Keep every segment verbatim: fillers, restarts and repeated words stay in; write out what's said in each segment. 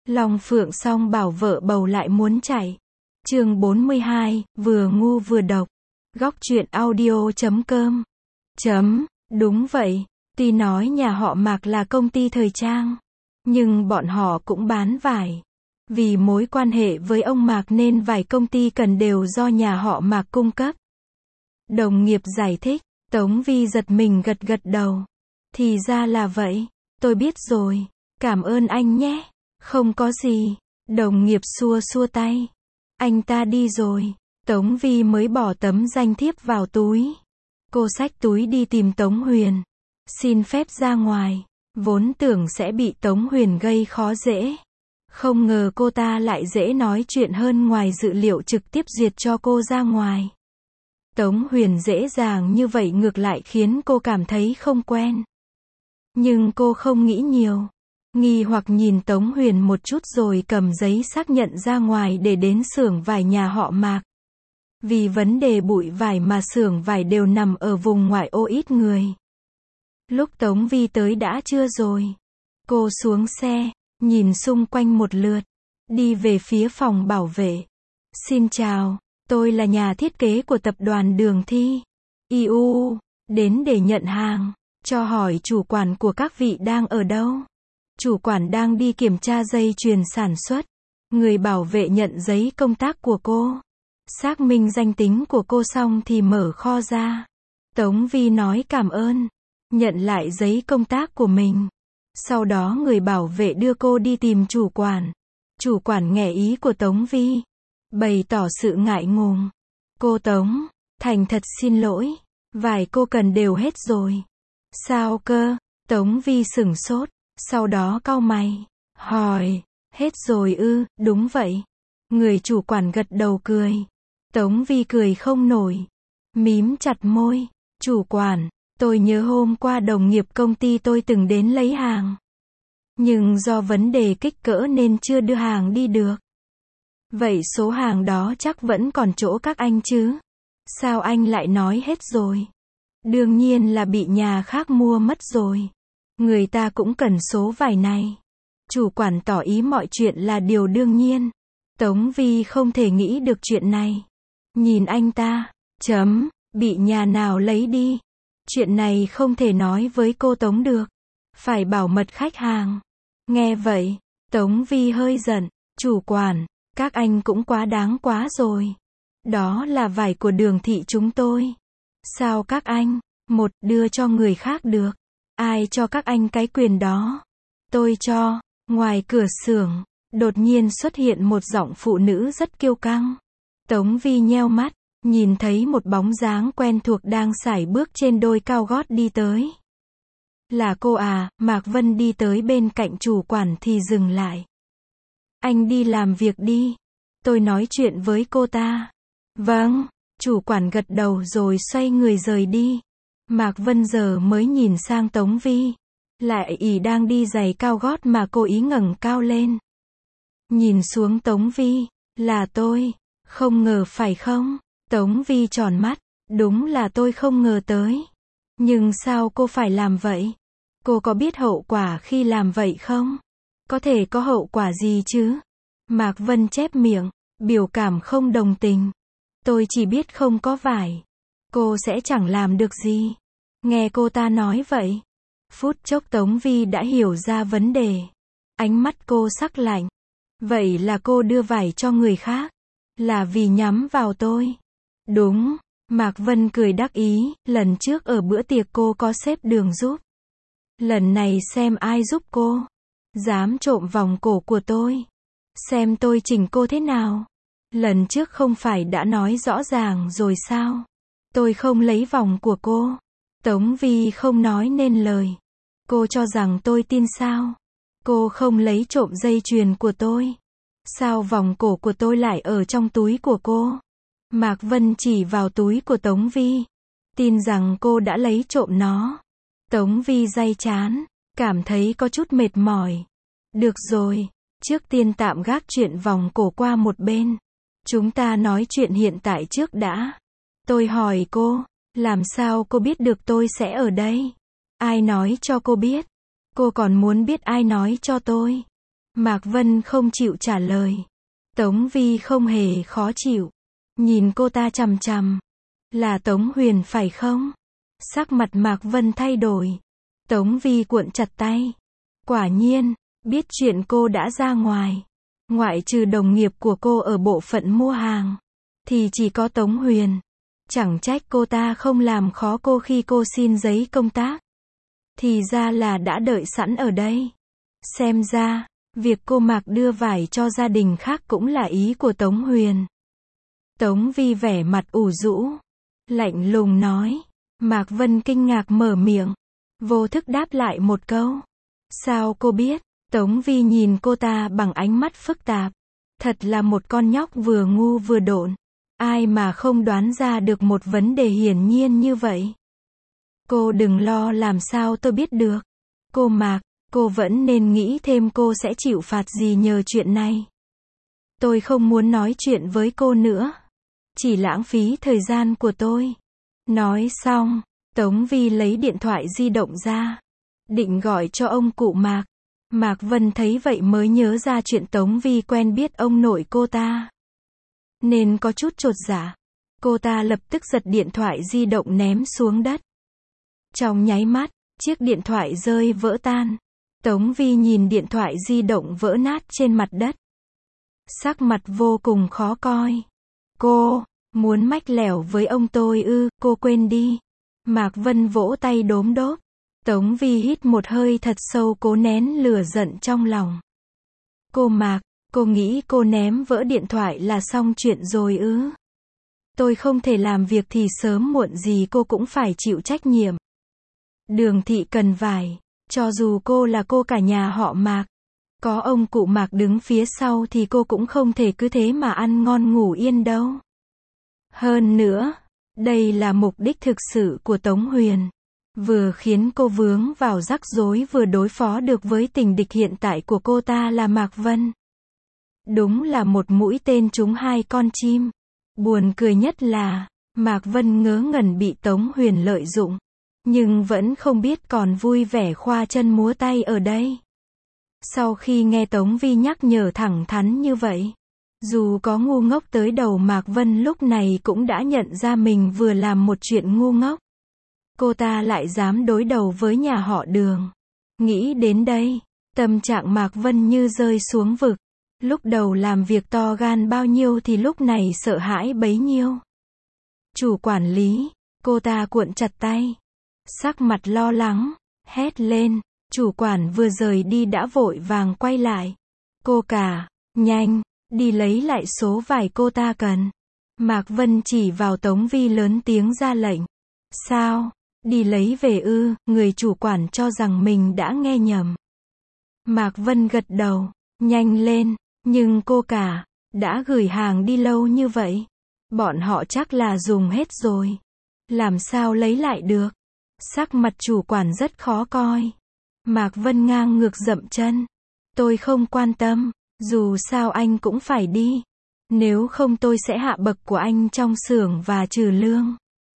Long Phượng song bảo vợ bầu lại muốn chạy. Chương bốn mươi hai, vừa ngu vừa độc. Góc truyện audio chấm com. Chấm, đúng vậy, tuy nói nhà họ Mạc là công ty thời trang, nhưng bọn họ cũng bán vải. Vì mối quan hệ với ông Mạc nên vài công ty cần đều do nhà họ Mạc cung cấp. Đồng nghiệp giải thích, Tống Vi giật mình gật gật đầu. Thì ra là vậy, tôi biết rồi, cảm ơn anh nhé. Không có gì, đồng nghiệp xua xua tay. Anh ta đi rồi, Tống Vi mới bỏ tấm danh thiếp vào túi. Cô xách túi đi tìm Tống Huyền. Xin phép ra ngoài, vốn tưởng sẽ bị Tống Huyền gây khó dễ. Không ngờ cô ta lại dễ nói chuyện hơn, ngoài dự liệu trực tiếp duyệt cho cô ra ngoài. Tống Huyền dễ dàng như vậy ngược lại khiến cô cảm thấy không quen. Nhưng cô không nghĩ nhiều. Nghi hoặc nhìn Tống Huyền một chút rồi cầm giấy xác nhận ra ngoài để đến xưởng vải nhà họ Mạc. Vì vấn đề bụi vải mà xưởng vải đều nằm ở vùng ngoại ô ít người. Lúc Tống Vi tới đã trưa rồi. Cô xuống xe, nhìn xung quanh một lượt, đi về phía phòng bảo vệ. Xin chào, tôi là nhà thiết kế của tập đoàn Đường Thi. i u, đến để nhận hàng, cho hỏi chủ quản của các vị đang ở đâu. Chủ quản đang đi kiểm tra dây chuyền sản xuất. Người bảo vệ nhận giấy công tác của cô. Xác minh danh tính của cô xong thì mở kho ra. Tống Vi nói cảm ơn, nhận lại giấy công tác của mình. Sau đó người bảo vệ đưa cô đi tìm chủ quản. Chủ quản nghe ý của Tống Vi, bày tỏ sự ngại ngùng. Cô Tống, thành thật xin lỗi, vải cô cần đều hết rồi. Sao cơ? Tống Vi sửng sốt, sau đó cau mày, hỏi, hết rồi ư? Đúng vậy. Người chủ quản gật đầu cười. Tống Vi cười không nổi, mím chặt môi. Chủ quản, tôi nhớ hôm qua đồng nghiệp công ty tôi từng đến lấy hàng. Nhưng do vấn đề kích cỡ nên chưa đưa hàng đi được. Vậy số hàng đó chắc vẫn còn chỗ các anh chứ? Sao anh lại nói hết rồi? Đương nhiên là bị nhà khác mua mất rồi. Người ta cũng cần số vải này. Chủ quản tỏ ý mọi chuyện là điều đương nhiên. Tống Vi không thể nghĩ được chuyện này. Nhìn anh ta, chấm, bị nhà nào lấy đi. Chuyện này không thể nói với cô Tống được. Phải bảo mật khách hàng. Nghe vậy, Tống Vi hơi giận. Chủ quản, các anh cũng quá đáng quá rồi. Đó là vải của Đường Thị chúng tôi. Sao các anh, một, đưa cho người khác được? Ai cho các anh cái quyền đó? Tôi cho. Ngoài cửa xưởng, đột nhiên xuất hiện một giọng phụ nữ rất kiêu căng. Tống Vi nheo mắt, nhìn thấy một bóng dáng quen thuộc đang sải bước trên đôi cao gót đi tới. Là cô à? Mạc Vân đi tới bên cạnh chủ quản thì dừng lại. Anh đi làm việc đi. Tôi nói chuyện với cô ta. Vâng, chủ quản gật đầu rồi xoay người rời đi. Mạc Vân giờ mới nhìn sang Tống Vi. Lại ỷ đang đi giày cao gót mà cố ý ngẩng cao lên. Nhìn xuống Tống Vi, là tôi, không ngờ phải không? Tống Vi tròn mắt, đúng là tôi không ngờ tới. Nhưng sao cô phải làm vậy? Cô có biết hậu quả khi làm vậy không? Có thể có hậu quả gì chứ? Mạc Vân chép miệng, biểu cảm không đồng tình. Tôi chỉ biết không có vải, cô sẽ chẳng làm được gì. Nghe cô ta nói vậy, phút chốc Tống Vi đã hiểu ra vấn đề. Ánh mắt cô sắc lạnh. Vậy là cô đưa vải cho người khác, là vì nhắm vào tôi. Đúng, Mạc Vân cười đắc ý, lần trước ở bữa tiệc cô có xếp Đường giúp. Lần này xem ai giúp cô. Dám trộm vòng cổ của tôi. Xem tôi chỉnh cô thế nào. Lần trước không phải đã nói rõ ràng rồi sao? Tôi không lấy vòng của cô. Tống Vi không nói nên lời. Cô cho rằng tôi tin sao? Cô không lấy trộm dây chuyền của tôi. Sao vòng cổ của tôi lại ở trong túi của cô? Mạc Vân chỉ vào túi của Tống Vi. Tin rằng cô đã lấy trộm nó. Tống Vi day chán, cảm thấy có chút mệt mỏi. Được rồi, trước tiên tạm gác chuyện vòng cổ qua một bên. Chúng ta nói chuyện hiện tại trước đã. Tôi hỏi cô, làm sao cô biết được tôi sẽ ở đây? Ai nói cho cô biết? Cô còn muốn biết ai nói cho tôi? Mạc Vân không chịu trả lời. Tống Vi không hề khó chịu. Nhìn cô ta chằm chằm. Là Tống Huyền phải không? Sắc mặt Mạc Vân thay đổi. Tống Vi cuộn chặt tay. Quả nhiên, biết chuyện cô đã ra ngoài. Ngoại trừ đồng nghiệp của cô ở bộ phận mua hàng. Thì chỉ có Tống Huyền. Chẳng trách cô ta không làm khó cô khi cô xin giấy công tác. Thì ra là đã đợi sẵn ở đây. Xem ra, việc cô Mạc đưa vải cho gia đình khác cũng là ý của Tống Huyền. Tống Vi vẻ mặt ủ rũ. Lạnh lùng nói. Mạc Vân kinh ngạc mở miệng. Vô thức đáp lại một câu. Sao cô biết? Tống Vi nhìn cô ta bằng ánh mắt phức tạp. Thật là một con nhóc vừa ngu vừa độn. Ai mà không đoán ra được một vấn đề hiển nhiên như vậy. Cô đừng lo, làm sao tôi biết được. Cô Mạc, cô vẫn nên nghĩ thêm cô sẽ chịu phạt gì nhờ chuyện này. Tôi không muốn nói chuyện với cô nữa. Chỉ lãng phí thời gian của tôi. Nói xong, Tống Vi lấy điện thoại di động ra. Định gọi cho ông cụ Mạc. Mạc Vân thấy vậy mới nhớ ra chuyện Tống Vi quen biết ông nội cô ta. Nên có chút chột dạ. Cô ta lập tức giật điện thoại di động ném xuống đất. Trong nháy mắt, chiếc điện thoại rơi vỡ tan. Tống Vi nhìn điện thoại di động vỡ nát trên mặt đất. Sắc mặt vô cùng khó coi. Cô, muốn mách lẻo với ông tôi ư, cô quên đi. Mạc Vân vỗ tay đốm đốp. Tống Vi hít một hơi thật sâu cố nén lửa giận trong lòng. Cô Mạc, cô nghĩ cô ném vỡ điện thoại là xong chuyện rồi ư? Tôi không thể làm việc thì sớm muộn gì cô cũng phải chịu trách nhiệm. Đường thị cần vải, cho dù cô là cô cả nhà họ Mạc, có ông cụ Mạc đứng phía sau thì cô cũng không thể cứ thế mà ăn ngon ngủ yên đâu. Hơn nữa, đây là mục đích thực sự của Tống Huyền. Vừa khiến cô vướng vào rắc rối vừa đối phó được với tình địch hiện tại của cô ta là Mạc Vân. Đúng là một mũi tên trúng hai con chim. Buồn cười nhất là, Mạc Vân ngớ ngẩn bị Tống Huyền lợi dụng. Nhưng vẫn không biết còn vui vẻ khoa chân múa tay ở đây. Sau khi nghe Tống Vi nhắc nhở thẳng thắn như vậy, dù có ngu ngốc tới đầu Mạc Vân lúc này cũng đã nhận ra mình vừa làm một chuyện ngu ngốc. Cô ta lại dám đối đầu với nhà họ Đường. Nghĩ đến đây, tâm trạng Mạc Vân như rơi xuống vực. Lúc đầu làm việc to gan bao nhiêu thì lúc này sợ hãi bấy nhiêu. Chủ quản lý, cô ta cuộn chặt tay. Sắc mặt lo lắng, hét lên. Chủ quản vừa rời đi đã vội vàng quay lại. Cô cả, nhanh, đi lấy lại số vải cô ta cần. Mạc Vân chỉ vào Tống Vi lớn tiếng ra lệnh. Sao? Đi lấy về ư? Người chủ quản cho rằng mình đã nghe nhầm. Mạc Vân gật đầu. Nhanh lên. Nhưng cô cả, đã gửi hàng đi lâu như vậy. Bọn họ chắc là dùng hết rồi. Làm sao lấy lại được? Sắc mặt chủ quản rất khó coi. Mạc Vân ngang ngược dậm chân. Tôi không quan tâm. Dù sao anh cũng phải đi. Nếu không tôi sẽ hạ bậc của anh trong xưởng và trừ lương.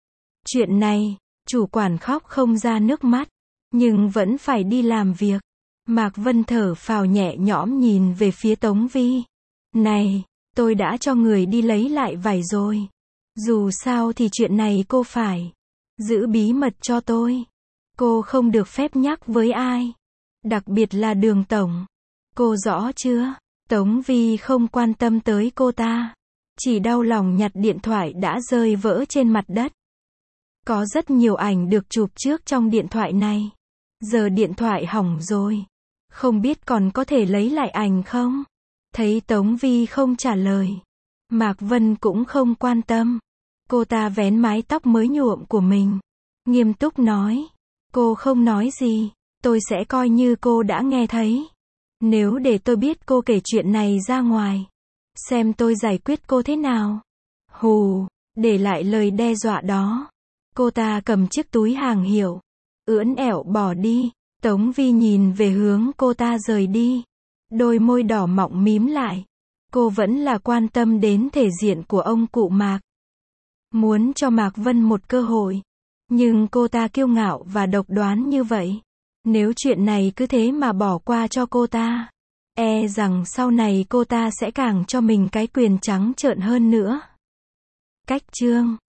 Chuyện này, chủ quản khóc không ra nước mắt. Nhưng vẫn phải đi làm việc. Mạc Vân thở phào nhẹ nhõm nhìn về phía Tống Vi. Này, tôi đã cho người đi lấy lại vải rồi. Dù sao thì chuyện này cô phải giữ bí mật cho tôi. Cô không được phép nhắc với ai. Đặc biệt là Đường tổng. Cô rõ chưa? Tống Vi không quan tâm tới cô ta. Chỉ đau lòng nhặt điện thoại đã rơi vỡ trên mặt đất. Có rất nhiều ảnh được chụp trước trong điện thoại này. Giờ điện thoại hỏng rồi. Không biết còn có thể lấy lại ảnh không? Thấy Tống Vi không trả lời. Mạc Vân cũng không quan tâm. Cô ta vén mái tóc mới nhuộm của mình. Nghiêm túc nói. Cô không nói gì. Tôi sẽ coi như cô đã nghe thấy. Nếu để tôi biết cô kể chuyện này ra ngoài. Xem tôi giải quyết cô thế nào. Hù, để lại lời đe dọa đó. Cô ta cầm chiếc túi hàng hiệu. Ưỡn ẻo bỏ đi. Tống Vi nhìn về hướng cô ta rời đi. Đôi môi đỏ mọng mím lại. Cô vẫn là quan tâm đến thể diện của ông cụ Mạc. Muốn cho Mạc Vân một cơ hội. Nhưng cô ta kiêu ngạo và độc đoán như vậy. Nếu chuyện này cứ thế mà bỏ qua cho cô ta, E rằng sau này cô ta sẽ càng cho mình cái quyền trắng trợn hơn nữa. Cách chương